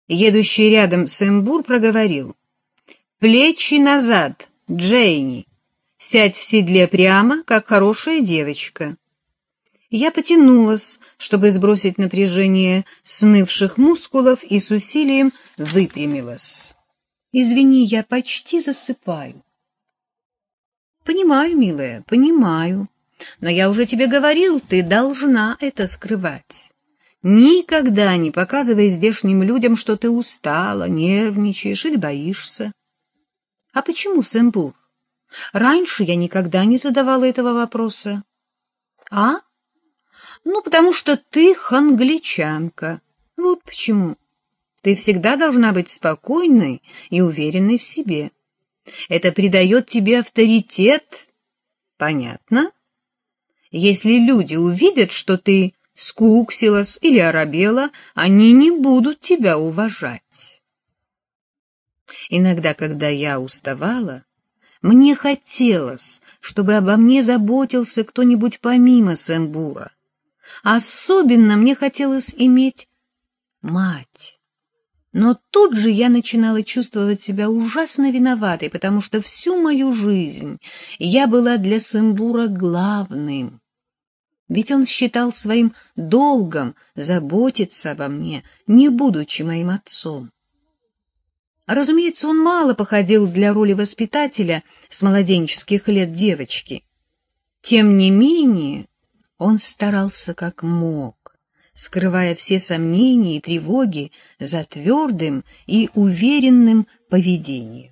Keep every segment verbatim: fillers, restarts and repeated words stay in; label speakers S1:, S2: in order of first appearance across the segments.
S1: Едущий рядом Сэмбур проговорил: «Плечи назад, Джейни, сядь в седле прямо, как хорошая девочка». Я потянулась, чтобы сбросить напряжение снывших мускулов, и с усилием выпрямилась. «Извини, я почти засыпаю». «Понимаю, милая, понимаю. Но я уже тебе говорил, ты должна это скрывать. Никогда не показывай здешним людям, что ты устала, нервничаешь или боишься». «А почему, Сэмбур? Раньше я никогда не задавала этого вопроса». «А? Ну, потому что ты хангличанка. Вот почему. Ты всегда должна быть спокойной и уверенной в себе. Это придает тебе авторитет. Понятно? Если люди увидят, что ты скуксилась или оробела, они не будут тебя уважать». Иногда, когда я уставала, мне хотелось, чтобы обо мне заботился кто-нибудь помимо Сэмбура. Особенно мне хотелось иметь мать. Но тут же я начинала чувствовать себя ужасно виноватой, потому что всю мою жизнь я была для Сэмбура главным. Ведь он считал своим долгом заботиться обо мне, не будучи моим отцом. Разумеется, он мало походил для роли воспитателя с младенческих лет девочки. Тем не менее, он старался как мог, скрывая все сомнения и тревоги за твердым и уверенным поведением.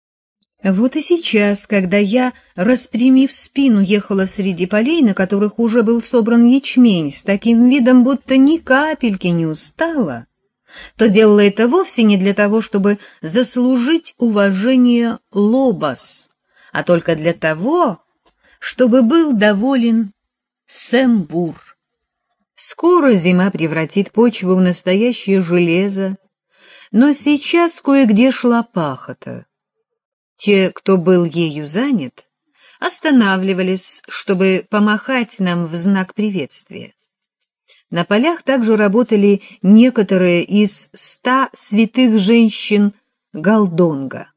S1: Вот и сейчас, когда я, распрямив спину, ехала среди полей, на которых уже был собран ячмень, с таким видом, будто ни капельки не устала, то делала это вовсе не для того, чтобы заслужить уважение Лобос, а только для того, чтобы был доволен Сэмбур. Скоро зима превратит почву в настоящее железо, но сейчас кое-где шла пахота. Те, кто был ею занят, останавливались, чтобы помахать нам в знак приветствия. На полях также работали некоторые из ста святых женщин Галдонга.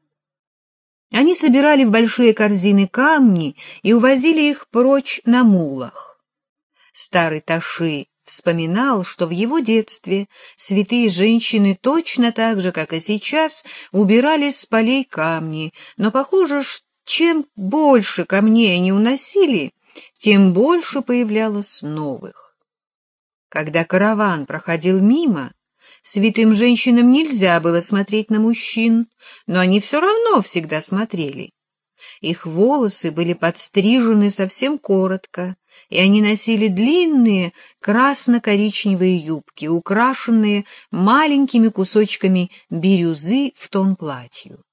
S1: Они собирали в большие корзины камни и увозили их прочь на мулах. Старый Таши вспоминал, что в его детстве святые женщины точно так же, как и сейчас, убирали с полей камни, но похоже, что чем больше камней они уносили, тем больше появлялось новых. Когда караван проходил мимо, святым женщинам нельзя было смотреть на мужчин, но они все равно всегда смотрели. Их волосы были подстрижены совсем коротко, и они носили длинные красно-коричневые юбки, украшенные маленькими кусочками бирюзы в тон платью.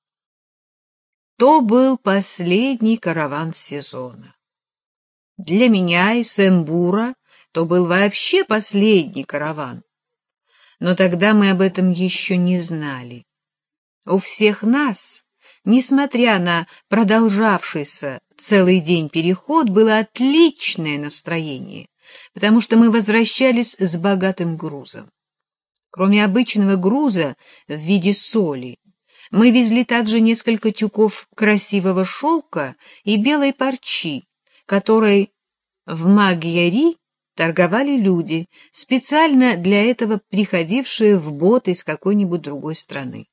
S1: То был последний караван сезона. Для меня и Сэмбура то был вообще последний караван. Но тогда мы об этом еще не знали. У всех нас, несмотря на продолжавшийся целый день переход, было отличное настроение, потому что мы возвращались с богатым грузом. Кроме обычного груза в виде соли, мы везли также несколько тюков красивого шелка и белой парчи, которой в Магьяри торговали люди, специально для этого приходившие в Бот из какой-нибудь другой страны.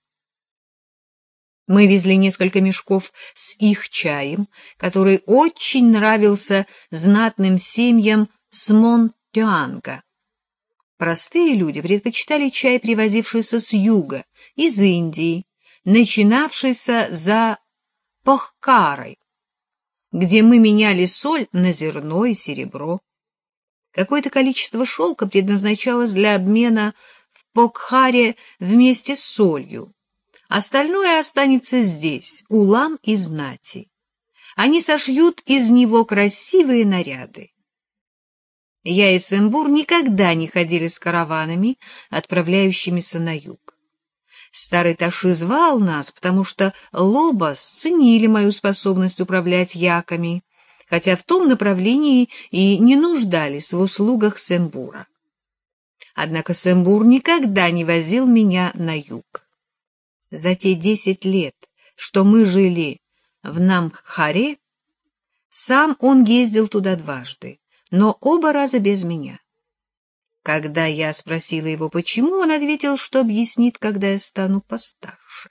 S1: Мы везли несколько мешков с их чаем, который очень нравился знатным семьям с Монтюанга. Простые люди предпочитали чай, привозившийся с юга, из Индии, начинавшийся за Похкарой, где мы меняли соль на зерно и серебро. Какое-то количество шелка предназначалось для обмена в Покхаре вместе с солью. Остальное останется здесь, у лам и знати. Они сошьют из него красивые наряды. Я и Сэмбур никогда не ходили с караванами, отправляющимися на юг. Старый Таши звал нас, потому что Лобос ценили мою способность управлять яками, хотя в том направлении и не нуждались в услугах Сэмбура. Однако Сэмбур никогда не возил меня на юг. За те десять лет, что мы жили в Намхаре, сам он ездил туда дважды, но оба раза без меня. Когда я спросила его, почему, он ответил, что объяснит, когда я стану постарше.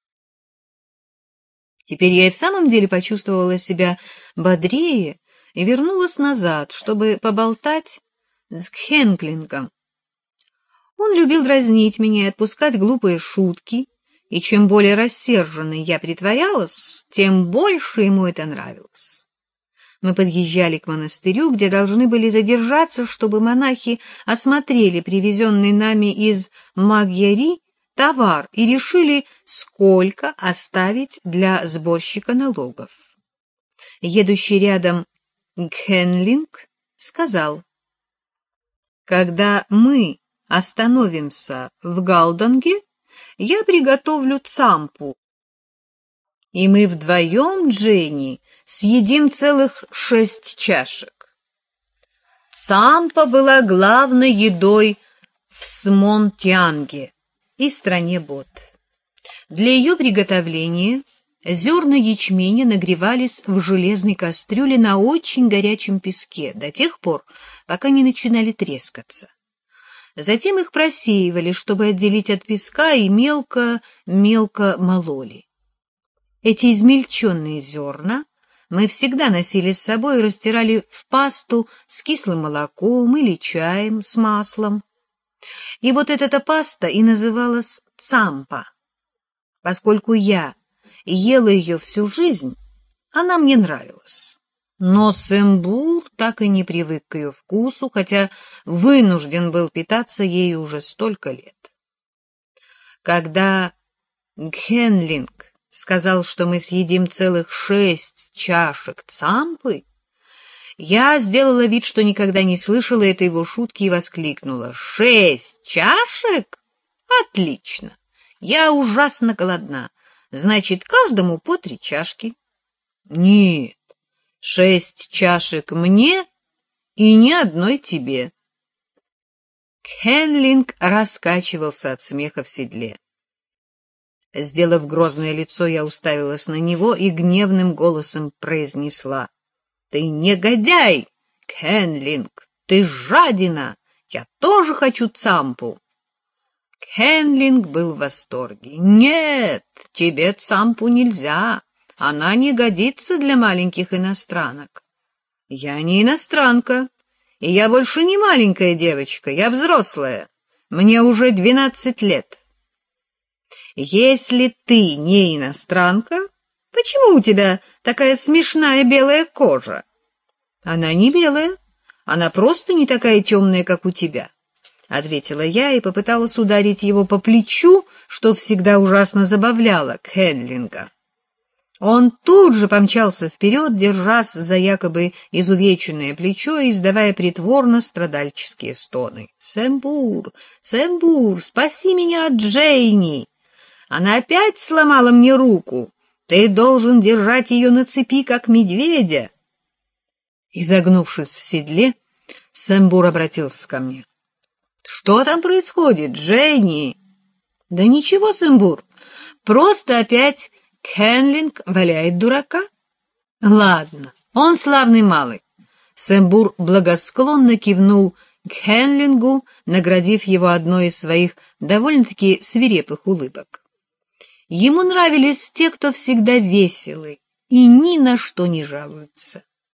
S1: Теперь я и в самом деле почувствовала себя бодрее и вернулась назад, чтобы поболтать с Кхенлингом. Он любил дразнить меня и отпускать глупые шутки, и чем более рассерженной я притворялась, тем больше ему это нравилось. Мы подъезжали к монастырю, где должны были задержаться, чтобы монахи осмотрели привезенный нами из Магьяри товар и решили, сколько оставить для сборщика налогов. Едущий рядом Кхенлинг сказал: «Когда мы остановимся в Галданге, я приготовлю цампу, и мы вдвоем, Дженни, съедим целых шесть чашек». Цампа была главной едой в Смонтьянге и стране Бот. Для ее приготовления зерна ячменя нагревались в железной кастрюле на очень горячем песке до тех пор, пока не начинали трескаться. Затем их просеивали, чтобы отделить от песка, и мелко-мелко мололи. Эти измельченные зерна мы всегда носили с собой и растирали в пасту с кислым молоком или чаем с маслом. И вот эта паста и называлась цампа. Поскольку я ела ее всю жизнь, она мне нравилась. Но Сэмбур так и не привык к ее вкусу, хотя вынужден был питаться ею уже столько лет. Когда Кхенлинг сказал, что мы съедим целых шесть чашек цампы, я сделала вид, что никогда не слышала этой его шутки, и воскликнула: «Шесть чашек? Отлично! Я ужасно голодна. Значит, каждому по три чашки». «Нет, шесть чашек мне и ни одной тебе». Кхенлинг раскачивался от смеха в седле. Сделав грозное лицо, я уставилась на него и гневным голосом произнесла: «Ты негодяй, Кхенлинг, ты жадина, я тоже хочу цампу». Кхенлинг был в восторге. «Нет, тебе цампу нельзя, она не годится для маленьких иностранок». «Я не иностранка, и я больше не маленькая девочка, я взрослая, мне уже двенадцать лет». «Если ты не иностранка, почему у тебя такая смешная белая кожа?» «Она не белая, она просто не такая темная, как у тебя», — ответила я и попыталась ударить его по плечу, что всегда ужасно забавляло Кхенлинга. Он тут же помчался вперед, держась за якобы изувеченное плечо и издавая притворно-страдальческие стоны. «Сэмбур, Сэмбур, спаси меня от Джейни! Она опять сломала мне руку. Ты должен держать ее на цепи, как медведя». Изогнувшись в седле, Сэмбур обратился ко мне: «Что там происходит, Дженни?» «Да ничего, Сэмбур, просто опять Кхенлинг валяет дурака». «Ладно, он славный малый». Сэмбур благосклонно кивнул Кхенлингу, наградив его одной из своих довольно-таки свирепых улыбок. Ему нравились те, кто всегда веселый и ни на что не жалуются.